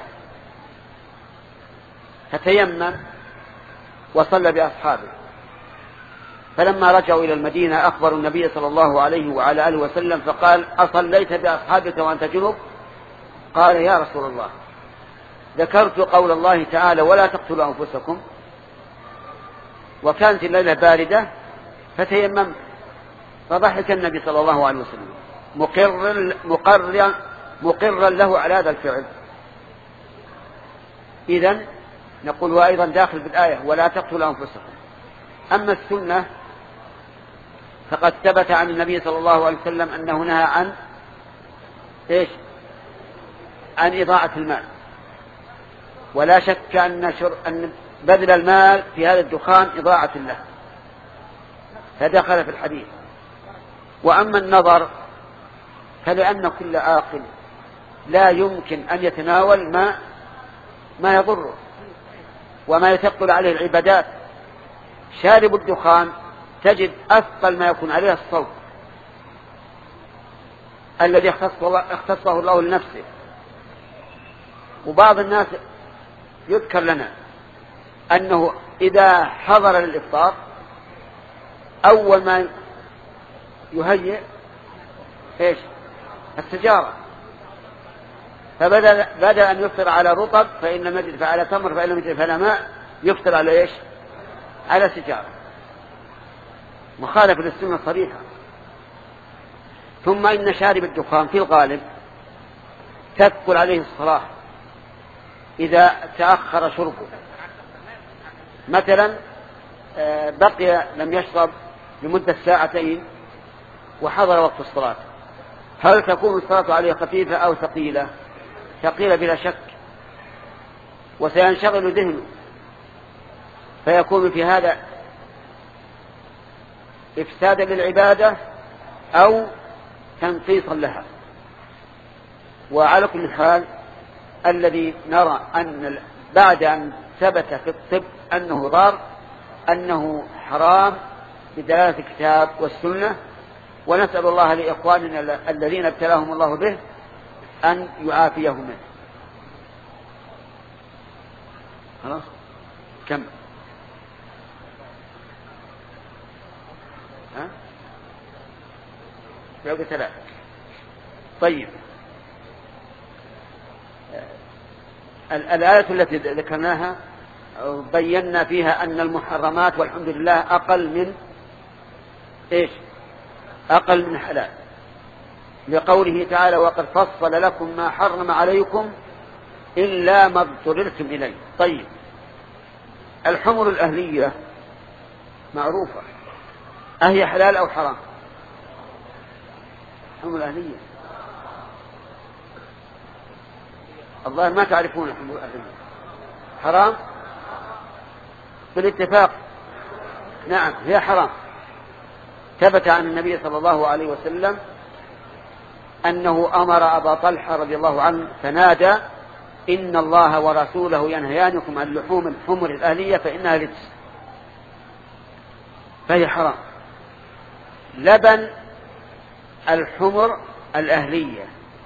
فتيمم وصلى بأصحابه. فلما رجعوا إلى المدينة أخبروا النبي صلى الله عليه وعلى آله وسلم، فقال أصليت بأصحابك وأنت جنب؟ قال يا رسول الله ذكرت قول الله تعالى ولا تقتلوا أنفسكم، وكانت الليلة باردة فتيممت. فضحك النبي صلى الله عليه وسلم مقر مقرا مقرا له على هذا الفعل. إذن نقول وأيضا داخل بالآية ولا تقتلوا أنفسكم. أما السنة فقد ثبت عن النبي صلى الله عليه وسلم أنه نهى عن إيش؟ عن إضاعة المال، ولا شك أن, شر... أن بذل المال في هذا الدخان إضاعة له، فدخل في الحديث. وأما النظر فلأن كل عاقل لا يمكن أن يتناول ما ما يضره وما يثقل عليه العبادات. شارب الدخان تجد أثقل ما يكون عليه الصوت الذي اختصه الله لنفسه. وبعض الناس يذكر لنا أنه إذا حضر للإفطار أول ما يهيئ إيش؟ السجارة، فبدأ بدأ أن يفطر على رطب فإن لم يجد فعلى تمر فإن لم يجد فعلى ماء، يفطر على إيش؟ على سجارة، مخالف للسنة صريحة. ثم إن شارب الدخان في الغالب تثقل عليه الصلاة إذا تأخر شربه. مثلا بقي لم يشرب لمدة ساعتين وحضر وقت الصلاة، هل تكون الصلاة عليه خفيفة أو ثقيلة؟ ثقيلة بلا شك، وسينشغل ذهنه، فيكون في هذا إفسادا للعبادة أو تنقيصا لها. وعلى كل حال الذي نرى أن بعد أن ثبت في الطب أنه ضار أنه حرام بدلالة الكتاب والسنة، ونسأل الله لإخواننا الذين ابتلاهم الله به أن يعافيهم منه. خلاص كم ها يوم ثلاث. طيب الآية التي ذكرناها بينا فيها أن المحرمات والحمد لله أقل من إيش؟ أقل من حلال، لقوله تعالى وقد فصل لكم ما حرم عليكم إلا ما اضطررتم إليه. طيب الحمر الأهلية معروفة، أهي حلال أو حرام؟ الحمر الأهلية الظاهر ما تعرفون الحمر الأهلية. حرام بالاتفاق، نعم هي حرام. ثبت عن النبي صلى الله عليه وسلم أنه أمر أبا طلحة رضي الله عنه فنادى إن الله ورسوله ينهيانكم عن لحوم الحمر الأهلية فإنها رجس، فهي حرام. لبن الحمر الأهلية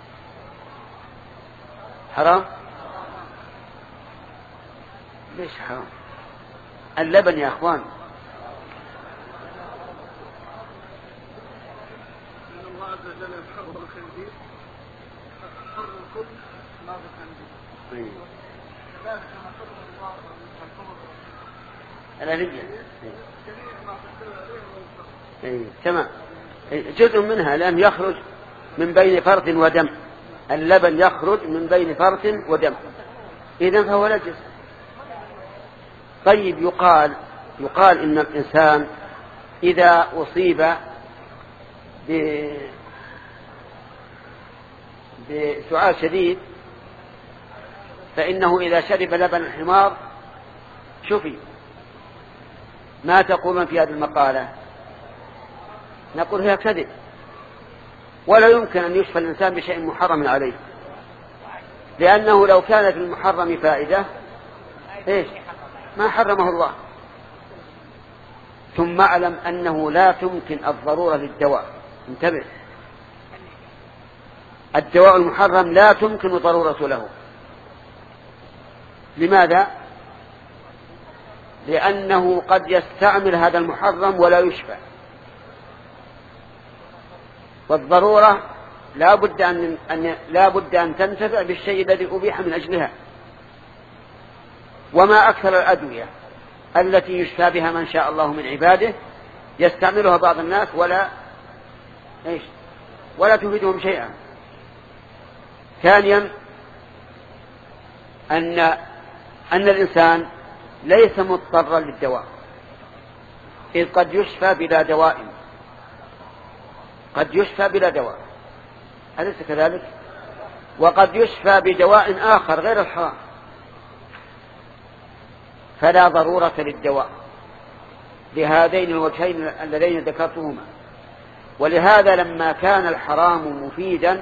حرام؟ ليش حرام؟ اللبن يا أخوان الأهلية تمام، جزء منها لأن يخرج من بين فرث ودم، اللبن يخرج من بين فرث ودم، إذن فهو نجس. طيب يقال يقال إن الإنسان إذا أصيب بسعال شديد فإنه إذا شرب لبن الحمار شفي. ما تقولون في هذه المقالة؟ نقول هي كذب، ولا يمكن أن يشفى الإنسان بشيء محرم عليه، لأنه لو كان في المحرم فائدة إيش ما حرمه الله. ثم أعلم أنه لا تمكن الضرورة للدواء، انتبه، الدواء المحرم لا تمكن ضرورة له. لماذا؟ لأنه قد يستعمل هذا المحرم ولا يشفى، والضرورة لا بد أن, أن, لا بد أن تنتفع بالشيء الذي أبيح من أجلها. وما أكثر الأدوية التي يشفى بها من شاء الله من عباده يستعملها بعض الناس ولا إيش ولا تفيدهم شيئا. ثانيا أن أن الإنسان ليس مضطرا للدواء، إذ قد يشفى بلا دواء، قد يشفى بلا دواء، أليس كذلك؟ وقد يشفى بدواء آخر غير الحرام، فلا ضرورة للدواء لهذين الوجهين اللذين ذكرتهما. ولهذا لما كان الحرام مفيدا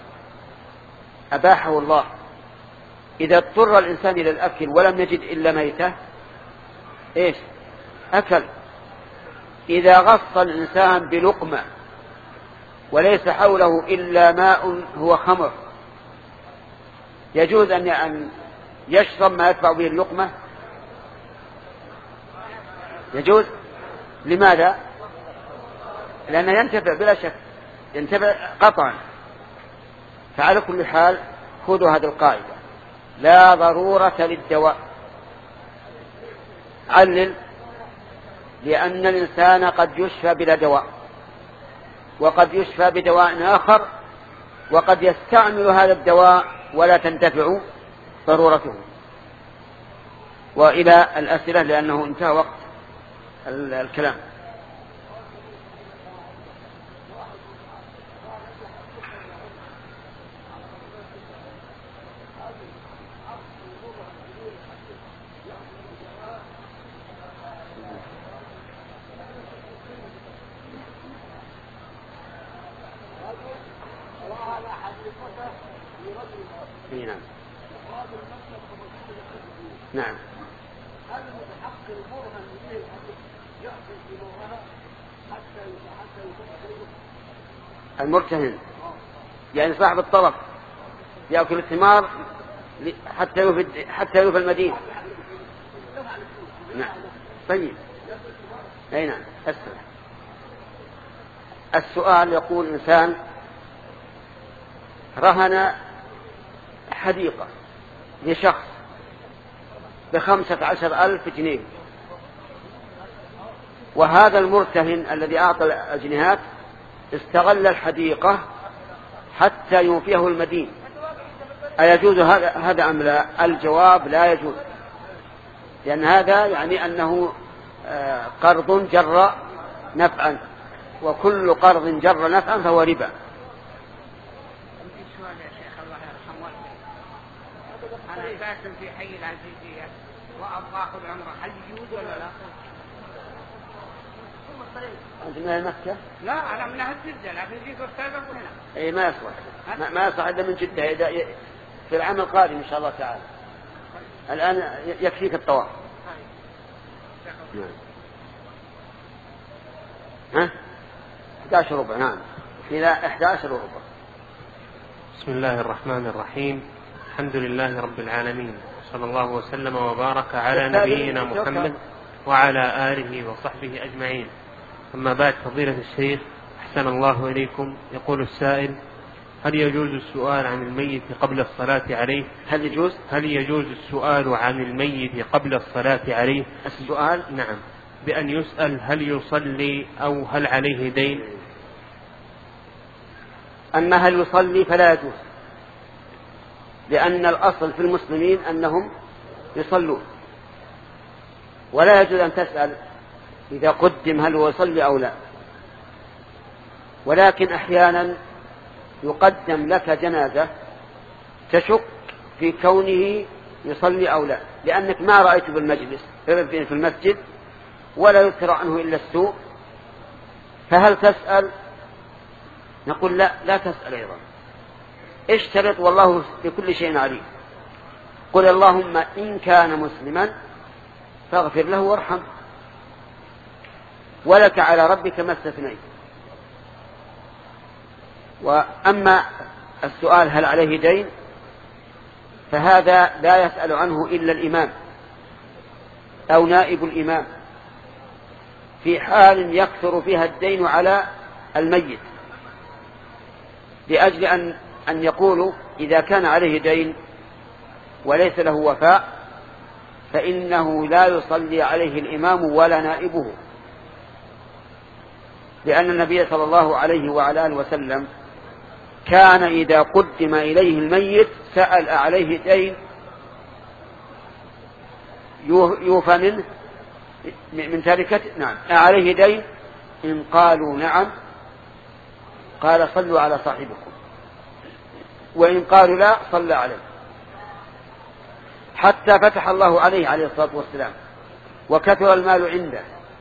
أباحه الله. إذا اضطر الإنسان إلى الأكل ولم يجد إلا ميتة إيش أكل. إذا غص الإنسان بلقمة وليس حوله إلا ماء هو خمر يجوز أن يشرب ما يدفع به اللقمة؟ يجوز. لماذا؟ لأنه ينتفع بلا شك، ينتفع قطعا. فعلى كل حال خذوا هذه القاعدة، لا ضرورة للدواء. علل: لأن الإنسان قد يشفى بلا دواء، وقد يشفى بدواء آخر، وقد يستعمل هذا الدواء ولا تنتفع ضرورته. وإلى الأسئلة لأنه انتهى وقت الكلام. نعم. نعم. المرتهن يعني صاحب الطرف يأكل الثمار حتى يوفي حتى يوفي المدينة. نعم. طيب. أي نعم. السؤال. السؤال يقول إنسان رهن حديقة لشخص بخمسة عشر ألف جنيه، وهذا المرتهن الذي أعطى الجنيهات استغل الحديقة حتى يوفيه المدين. أيجوز هذا أم لا؟ الجواب لا يجوز، لأن هذا يعني أنه قرض جر نفعا، وكل قرض جر نفعا فهو ربا. أنا ساكن في حي العزيزية وأبغى أخذ عمرة، هل يجوز ولا لا؟ أنت من مكة؟ لا أنا من أهل جدة، لكن جيت واستاذنت هنا. أي ما يصلح، ما, ما يصلح إلا من جدة في العام القادم إن شاء الله تعالى. الآن يكفيك الطواف. ها؟ أحد عشر ربع. نعم. إلى أحد عشر ربع. بسم الله الرحمن الرحيم. الحمد لله رب العالمين، صلى الله وسلم وبارك على نبينا محمد وعلى آله وصحبه أجمعين. أما بعد، فضيلة الشيخ أحسن الله إليكم، يقول السائل: هل يجوز السؤال عن الميت قبل الصلاة عليه؟ هل يجوز؟ هل يجوز السؤال عن الميت قبل الصلاة عليه؟ السؤال؟ نعم، بأن يسأل هل يصلي أو هل عليه دين. أما هل يصلي فلا يجوز، لأن الأصل في المسلمين أنهم يصلون، ولا يجوز أن تسأل إذا قدم هل هو يصلي أو لا. ولكن أحيانا يقدم لك جنازة تشك في كونه يصلي أو لا، لأنك ما رأيته بالمجلس في المسجد ولا يذكر عنه إلا السوء، فهل تسأل؟ نقول لا، لا تسأل أيضا. اشترط والله بكل شيء عليم. قل اللهم إن كان مسلما فاغفر له وارحم، ولك على ربك ما استثنيت. وأما السؤال هل عليه دين فهذا لا يسأل عنه إلا الإمام أو نائب الإمام في حال يكثر فيها الدين على الميت، لأجل أن أن يقولوا إذا كان عليه دين وليس له وفاء فإنه لا يصلي عليه الإمام ولا نائبه، لأن النبي صلى الله عليه وعلى آله وسلم كان إذا قدم إليه الميت سأل عليه دين يوفى منه من تركته. نعم. عليه دين؟ إن قالوا نعم قال صلوا على صاحبكم، وإن قالوا لا صلى عليه، حتى فتح الله عليه عليه الصلاة والسلام وكثر المال عنده،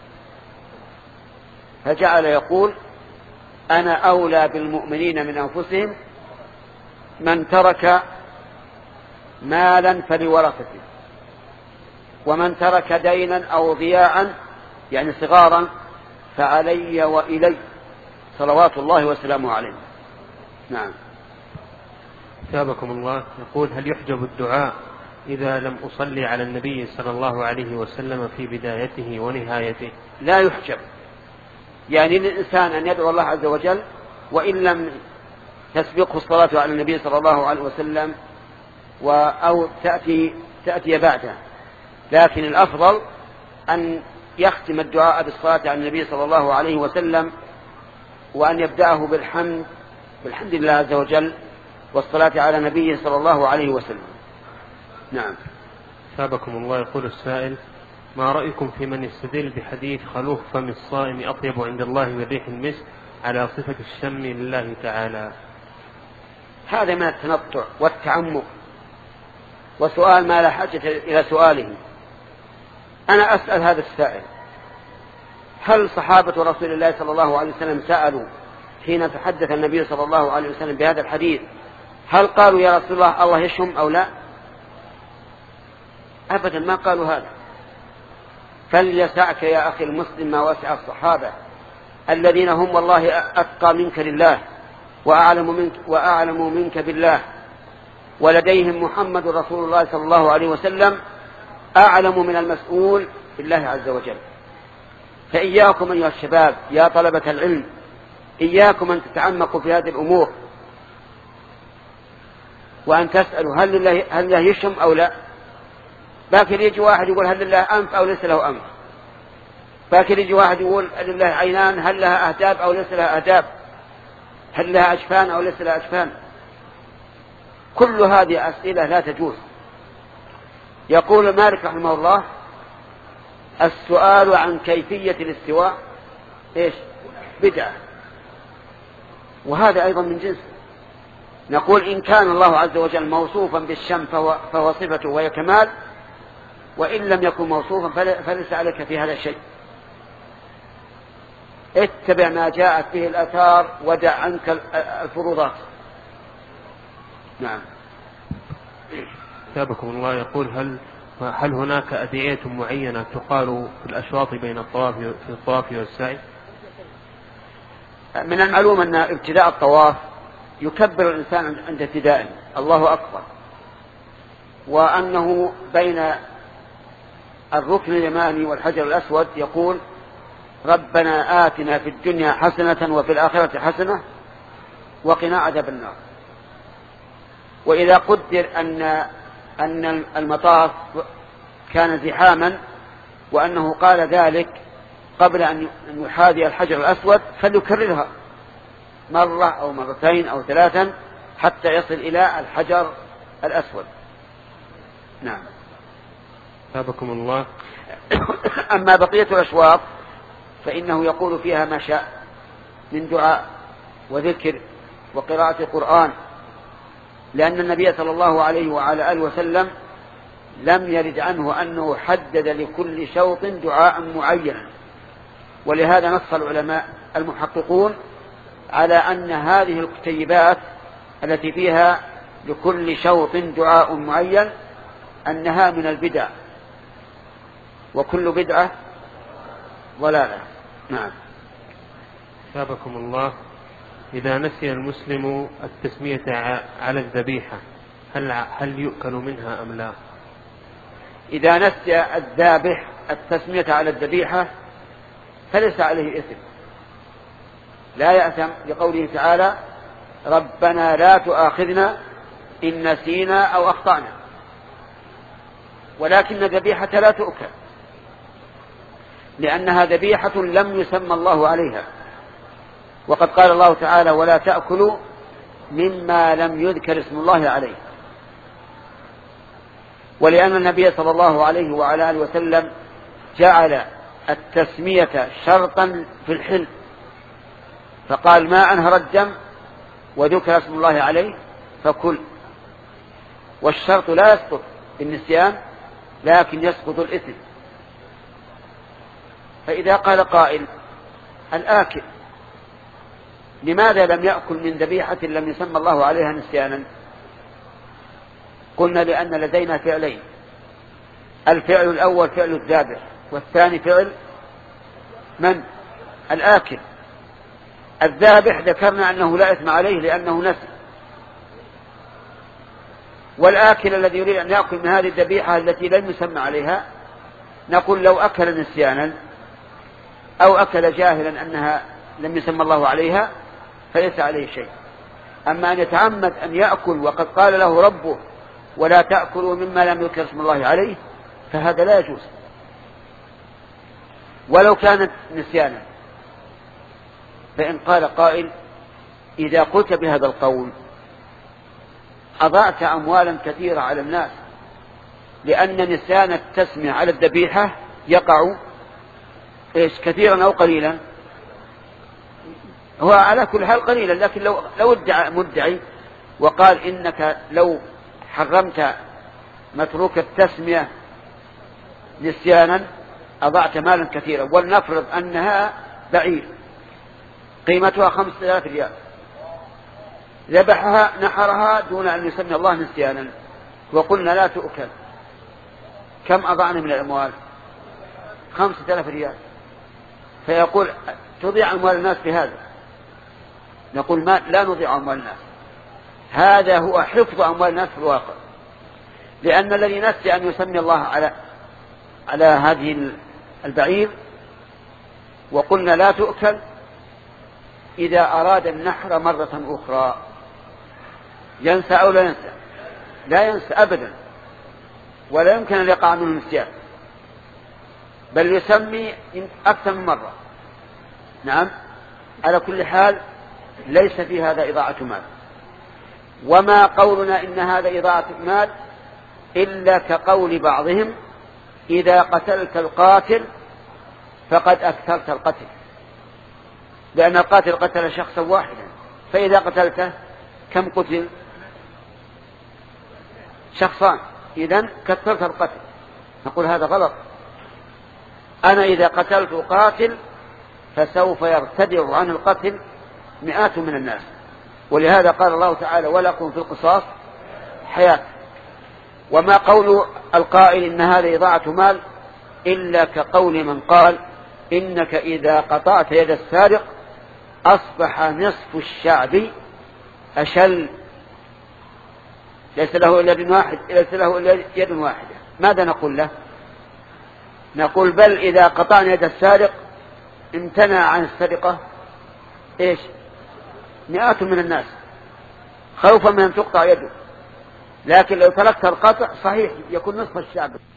فجعل يقول أنا أولى بالمؤمنين من أنفسهم، من ترك مالا فلورثته، ومن ترك دينا أو ضياعا يعني صغارا فعلي وإلي، صلوات الله وسلامه عليه. نعم. ثابكم الله. يقول: هل يحجب الدعاء إذا لم أصلي على النبي صلى الله عليه وسلم في بدايته ونهايته؟ لا يحجب، يعني للإنسان أن يدعو الله عز وجل وإن لم تسبقه الصلاة على النبي صلى الله عليه وسلم أو تأتي, تأتي بعده، لكن الأفضل أن يختم الدعاء بالصلاة على النبي صلى الله عليه وسلم وأن يبدأه بالحمد بالحمد لله عز وجل والصلاة على نبيه صلى الله عليه وسلم. نعم. ثابكم الله. يقول السائل: ما رأيكم في من يستدل بحديث خلوف فم الصائم أطيب عند الله من ريح المسك على صفة الشم لله تعالى؟ هذا من التنطع والتعمق وسؤال ما لا حاجة إلى سؤاله. أنا أسأل هذا السائل: هل صحابة رسول الله صلى الله عليه وسلم سألوا حين تحدث النبي صلى الله عليه وسلم بهذا الحديث هل قالوا يا رسول الله الله يشم أو لا؟ أبدا ما قالوا هذا. فليسعك يا أخي المسلم ما وسع الصحابة الذين هم والله أتقى منك لله وأعلم منك, وأعلم منك بالله، ولديهم محمد رسول الله صلى الله عليه وسلم أعلم من المسؤول بالله عز وجل. فإياكم أيها الشباب يا طلبة العلم، إياكم أن تتعمقوا في هذه الأمور وأن تسألوا هل لله, هل لله يشم أو لا. باكر يجي واحد يقول هل لله أنف أو ليس له أنف. باكر يجي واحد يقول هل لله عينان هل لها أهداب أو ليس لها أهداب. هل لها أجفان أو ليس لها أجفان. كل هذه أسئلة لا تجوز. يقول مالك رحمه الله: السؤال عن كيفية الاستواء إيش؟ بدعة. وهذا أيضا من جنس. نقول إن كان الله عز وجل موصوفا بالشم فهو, فهو صفته وهي كمال، وإن لم يكن موصوفا فليس عليك في هذا الشيء. اتبع ما جاءت به الآثار ودع عنك الفروضات. نعم. ثابكم الله. يقول: هل هل هناك أدعية معينة تقال في الأشواط بين الطواف في الطواف والسعي؟ من المعلوم أن ابتداء الطواف يكبر الإنسان عند ابتدائه الله أكبر، وأنه بين الركن اليماني والحجر الأسود يقول: ربنا آتنا في الدنيا حسنة وفي الآخرة حسنة وقنا عذاب النار. وإذا قدر أن أن المطاف كان زحاما وأنه قال ذلك قبل أن يحاذي الحجر الأسود فليكررها مرة أو مرتين أو ثلاثا حتى يصل إلى الحجر الأسود. نعم. ثابكم الله. أما بقية الأشواط فإنه يقول فيها ما شاء من دعاء وذكر وقراءة القرآن، لأن النبي صلى الله عليه وعلى آله وسلم لم يرد عنه أنه حدد لكل شوط دعاء معين. ولهذا نص العلماء المحققون على أن هذه الكتيبات التي فيها لكل شوط دعاء معين أنها من البدع، وكل بدعة ضلالة. نعم. ثابكم الله. إذا نسي المسلم التسمية على الذبيحة هل هل يؤكل منها أم لا؟ إذا نسي الذابح التسمية على الذبيحة فليس عليه إثم، لا يأثم، لقوله تعالى: ربنا لا تؤاخذنا إن نسينا أو أخطأنا. ولكن الذبيحة لا تؤكل لأنها ذبيحة لم يسمى الله عليها، وقد قال الله تعالى: ولا تأكلوا مما لم يذكر اسم الله عليه. ولأن النبي صلى الله عليه وعلى آله وسلم جعل التسمية شرطا في الحل، فقال: ما أنهر الدم وذكر اسم الله عليه فكل. والشرط لا يسقط بالنسيان لكن يسقط الإثم. فإذا قال قائل: الآكل لماذا لم يأكل من ذبيحة لم يسمى الله عليها نسيانا؟ قلنا لأن لدينا فعلين: الفعل الأول فعل الذابح، والثاني فعل من؟ الآكل. الذابح ذكرنا أنه لا إثم عليه لأنه نسي، والآكل الذي يريد أن يأكل من هذه الذبيحة التي لم يسمى عليها نقول لو أكل نسيانا أو أكل جاهلا أنها لم يسمى الله عليها فليس عليه شيء. أما أن يتعمد أن يأكل وقد قال له ربه: ولا تأكلوا مما لم يذكر اسم الله عليه، فهذا لا يجوز ولو كانت نسيانا. فإن قال قائل إذا قلت بهذا القول أضعت أموالا كثيرة على الناس، لأن نسيان التسمية على الذبيحة يقع إيش كثيرا أو قليلا؟ هو على كل حال قليلا، لكن لو لو ادعى مدعي وقال إنك لو حرمت متروك التسمية نسيانا أضعت مالا كثيرا، ولنفرض أنها بعير قيمتها خمسة آلاف ريال، ذبحها نحرها دون أن يسمي الله نسيانا، وقلنا لا تؤكل، كم أضعنا من الأموال؟ خمسة آلاف ريال. فيقول تضيع أموال الناس بهذا، نقول ما لا نضيع أموال الناس، هذا هو حفظ أموال الناس في الواقع، لأن الذي نسي أن يسمي الله على على هذه البعير وقلنا لا تؤكل، إذا أراد النحر مرة أخرى ينسى أو لا ينسى؟ لا ينسى أبدا، ولا يمكن أن يقع منه النسيان، بل يسمي أكثر من مرة. نعم، على كل حال ليس في هذا إضاعة مال. وما قولنا إن هذا إضاعة مال إلا كقول بعضهم إذا قتلت القاتل فقد أكثرت القتل، لأن القاتل قتل شخصا واحدا، فإذا قتلته كم قتل؟ شخصان، إذن كثرت القتل. نقول هذا غلط، أنا إذا قتلت قاتل فسوف يرتدع عن القتل مئات من الناس، ولهذا قال الله تعالى ولكم في القصاص حياة. وما قول القائل إن هذا إضاعة مال إلا كقول من قال إنك إذا قطعت يد السارق أصبح نصف الشعب أشل، ليس له إلا يد واحد ليس له إلا يد واحدة. ماذا نقول له؟ نقول بل إذا قطعنا يد السارق امتنع عن السرقة إيش؟ مئات من الناس خوفا من أن تقطع يده، لكن لو تركت القطع صحيح يكون نصف الشعب.